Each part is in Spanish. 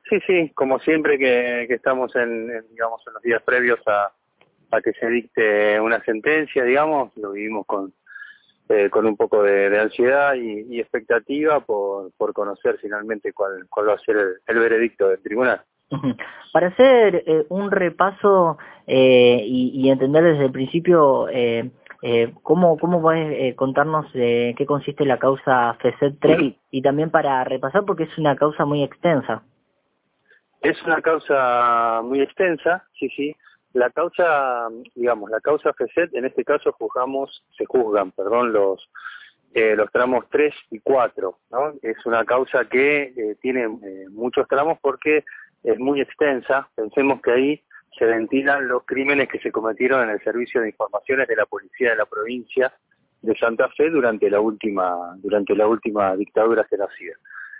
Sí, sí, como siempre que estamos digamos, en los días previos a que se dicte una sentencia, digamos, lo vivimos con un poco de ansiedad y expectativa por conocer finalmente cuál va a ser el veredicto del tribunal. Para hacer un repaso y entender desde el principio, ¿cómo puedes contarnos qué consiste la causa FESED 3 y también para repasar porque es una causa muy extensa? Es una causa muy extensa, sí, sí. La causa, digamos, la causa FESED, en este caso se juzgan, los tramos 3 y 4, ¿no? Es una causa que tiene muchos tramos porque es muy extensa. Pensemos que ahí se ventilan los crímenes que se cometieron en el Servicio de Informaciones de la Policía de la Provincia de Santa Fe durante la última dictadura genocida.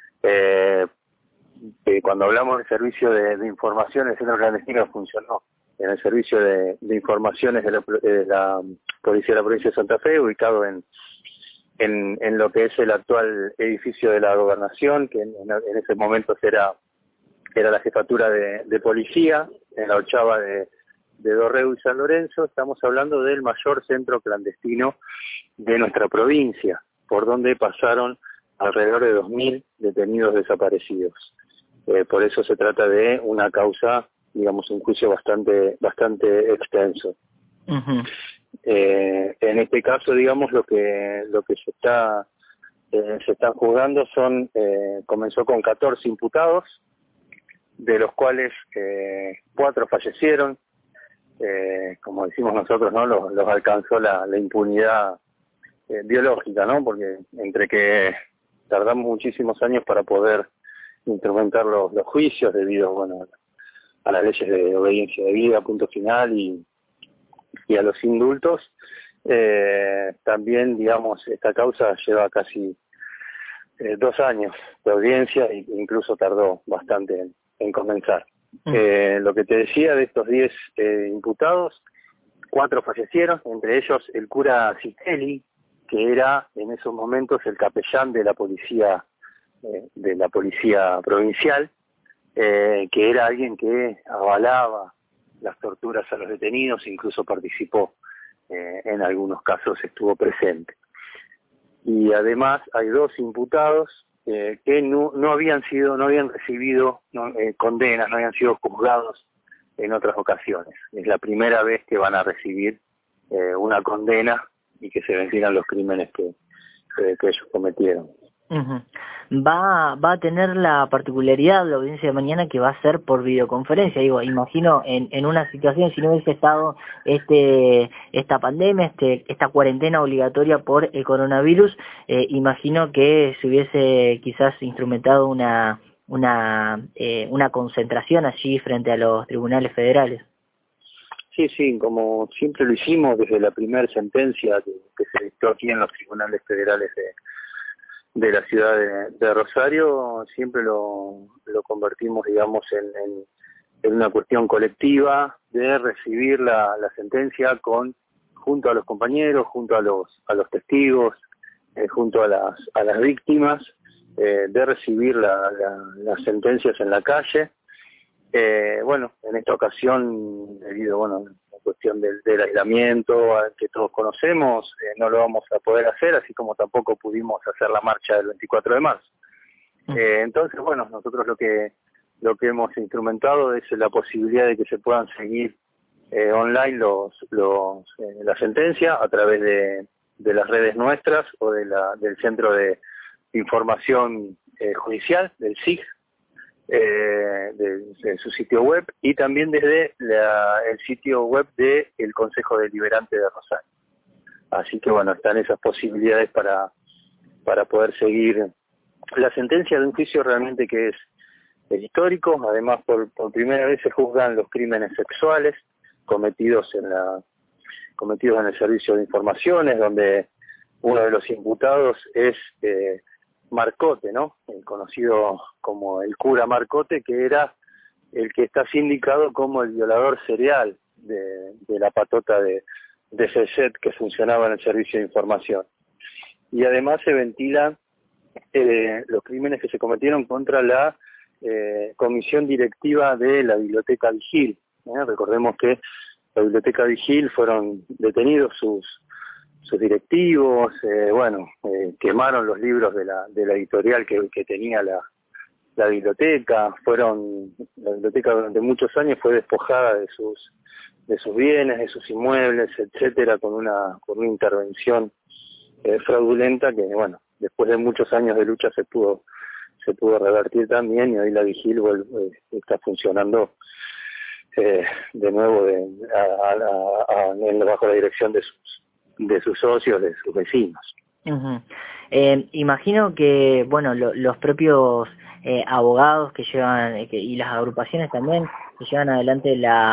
Cuando hablamos del Servicio de Informaciones, el Centro Clandestino funcionó en el Servicio de Informaciones de la Policía de la Provincia de Santa Fe, ubicado en lo que es el actual edificio de la Gobernación, que en ese momento era la jefatura de policía, en la 8ª de Dorrego y San Lorenzo. Estamos hablando del mayor centro clandestino de nuestra provincia, por donde pasaron alrededor de 2.000 detenidos desaparecidos. Por eso se trata de una causa, digamos, un juicio bastante extenso. Uh-huh. En este caso, digamos, lo que se está juzgando comenzó con 14 imputados, de los cuales 4 fallecieron. Como decimos nosotros, ¿no? Los alcanzó la impunidad biológica, ¿no? Porque entre que tardamos muchísimos años para poder instrumentar los juicios debido, bueno, a las leyes de obediencia debida, punto final, y a los indultos. También, digamos, esta causa lleva casi 2 años de audiencia e incluso tardó bastante en comenzar. Lo que te decía de estos 10 imputados, 4 fallecieron, entre ellos el cura Citelli, que era en esos momentos el capellán de la policía provincial, que era alguien que avalaba las torturas a los detenidos, incluso participó en algunos casos, estuvo presente. Y además hay 2 imputados que no habían recibido condenas, no habían sido juzgados en otras ocasiones. Es la primera vez que van a recibir una condena y que se ventilan los crímenes que ellos cometieron. Uh-huh. Va a tener la particularidad la audiencia de mañana que va a ser por videoconferencia. Digo, imagino en una situación, si no hubiese estado esta pandemia, esta cuarentena obligatoria por el coronavirus, imagino que se hubiese quizás instrumentado una concentración allí frente a los tribunales federales. Sí, sí, como siempre lo hicimos desde la primera sentencia que se dictó aquí en los tribunales federales de la ciudad de Rosario, siempre lo convertimos, digamos, en una cuestión colectiva de recibir la sentencia junto a los compañeros, junto a los testigos, junto a las víctimas, de recibir las sentencias en la calle. Bueno, en esta ocasión, debido, bueno, a la cuestión del aislamiento que todos conocemos, no lo vamos a poder hacer, así como tampoco pudimos hacer la marcha del 24 de marzo. Entonces, bueno, nosotros lo que hemos instrumentado es la posibilidad de que se puedan seguir online la sentencia a través de las redes nuestras o del Centro de Información Judicial, del SIG, de su sitio web, y también desde el sitio web del Consejo Deliberante de Rosario. Así que bueno, están esas posibilidades para poder seguir la sentencia de un juicio realmente que es histórico. Además, por primera vez se juzgan los crímenes sexuales cometidos en el Servicio de Informaciones, donde uno de los imputados es Marcote, ¿no? El conocido como el cura Marcote, que era el que está sindicado como el violador serial de la patota de FESED que funcionaba en el Servicio de Información. Y además se ventilan los crímenes que se cometieron contra la comisión directiva de la Biblioteca Vigil. Recordemos que la Biblioteca Vigil fueron detenidos sus directivos, quemaron los libros de la editorial que tenía la biblioteca. La biblioteca durante muchos años fue despojada de sus bienes, de sus inmuebles, etcétera, con una intervención fraudulenta que, después de muchos años de lucha se pudo revertir también, y hoy la Vigil está funcionando de nuevo bajo la dirección de sus socios, de sus vecinos. Uh-huh. Imagino que, los propios abogados que llevan, y las agrupaciones también, que llevan adelante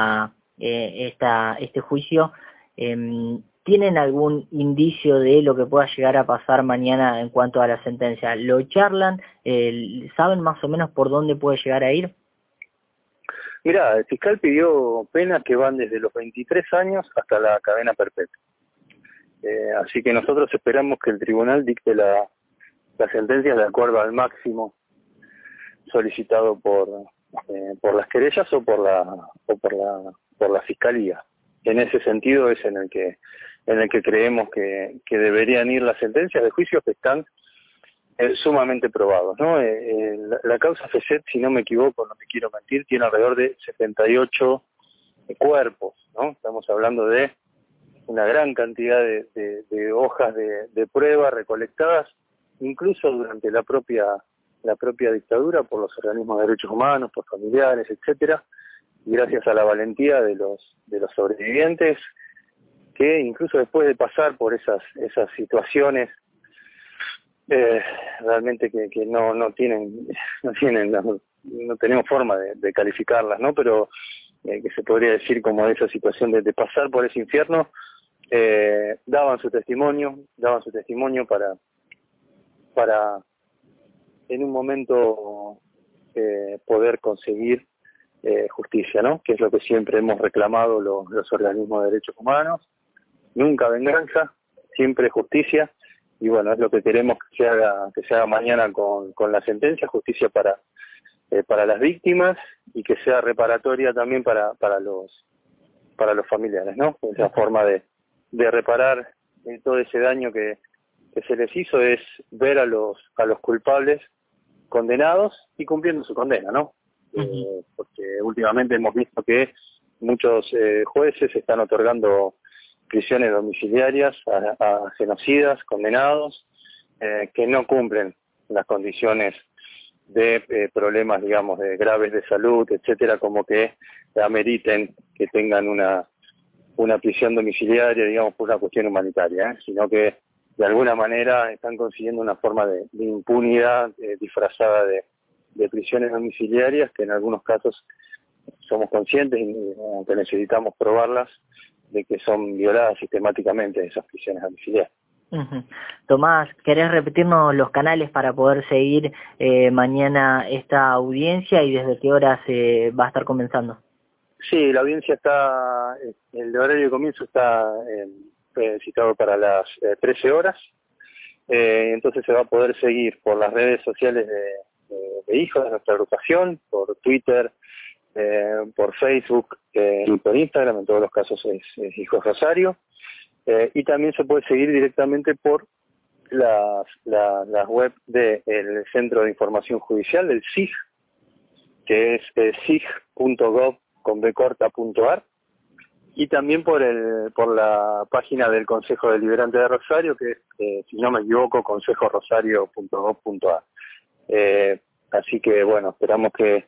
este juicio, ¿tienen algún indicio de lo que pueda llegar a pasar mañana en cuanto a la sentencia? ¿Lo charlan? ¿Saben más o menos por dónde puede llegar a ir? Mirá, el fiscal pidió penas que van desde los 23 años hasta la cadena perpetua. Así que nosotros esperamos que el tribunal dicte la sentencia de acuerdo al máximo solicitado por las querellas o por la fiscalía. En ese sentido es en el que creemos que deberían ir las sentencias de juicios que están sumamente probados, ¿no? La causa FESET, si no me equivoco, no te quiero mentir, tiene alrededor de 78 cuerpos, ¿no? Estamos hablando de una gran cantidad de hojas de prueba recolectadas, incluso durante la propia dictadura, por los organismos de derechos humanos, por familiares, etcétera, y gracias a la valentía de los sobrevivientes, que incluso después de pasar por esas situaciones realmente que no tenemos forma de calificarlas, ¿no? Pero que se podría decir como esa situación de pasar por ese infierno, daban su testimonio para en un momento poder conseguir justicia, ¿no? Que es lo que siempre hemos reclamado los organismos de derechos humanos. Nunca venganza, siempre justicia, y es lo que queremos que se haga mañana con la sentencia, justicia para las víctimas, y que sea reparatoria también para los familiares, ¿no? Esa forma de reparar todo ese daño que se les hizo es ver a los culpables condenados y cumpliendo su condena, ¿no? Porque últimamente hemos visto que muchos jueces están otorgando prisiones domiciliarias a genocidas condenados que no cumplen las condiciones de problemas, digamos, de graves de salud, etcétera, como que ameriten que tengan una prisión domiciliaria, digamos, por una cuestión humanitaria, sino que de alguna manera están consiguiendo una forma de impunidad disfrazada de prisiones domiciliarias, que en algunos casos somos conscientes, aunque necesitamos probarlas, de que son violadas sistemáticamente esas prisiones domiciliarias. Uh-huh. Tomás, ¿querés repetirnos los canales para poder seguir mañana esta audiencia y desde qué horas va a estar comenzando? Sí, la audiencia el horario de comienzo está citado para las 13 horas, entonces se va a poder seguir por las redes sociales de Hijos de nuestra agrupación, por Twitter, por Facebook y por Instagram, en todos los casos es Hijos Rosario, y también se puede seguir directamente por las web del Centro de Información Judicial, del SIJ, que es sig.gov.ar, y también por la página del Consejo Deliberante de Rosario, que es, si no me equivoco, consejorosario.gov.ar. Así que esperamos que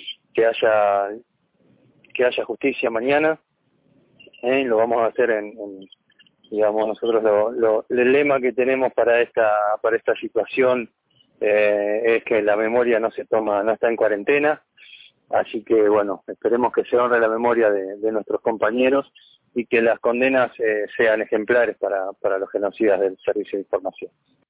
haya justicia mañana. Lo vamos a hacer digamos, nosotros el lema que tenemos para esta situación es que la memoria no está en cuarentena. Así que esperemos que se honre la memoria de nuestros compañeros y que las condenas sean ejemplares para los genocidas del Servicio de Información.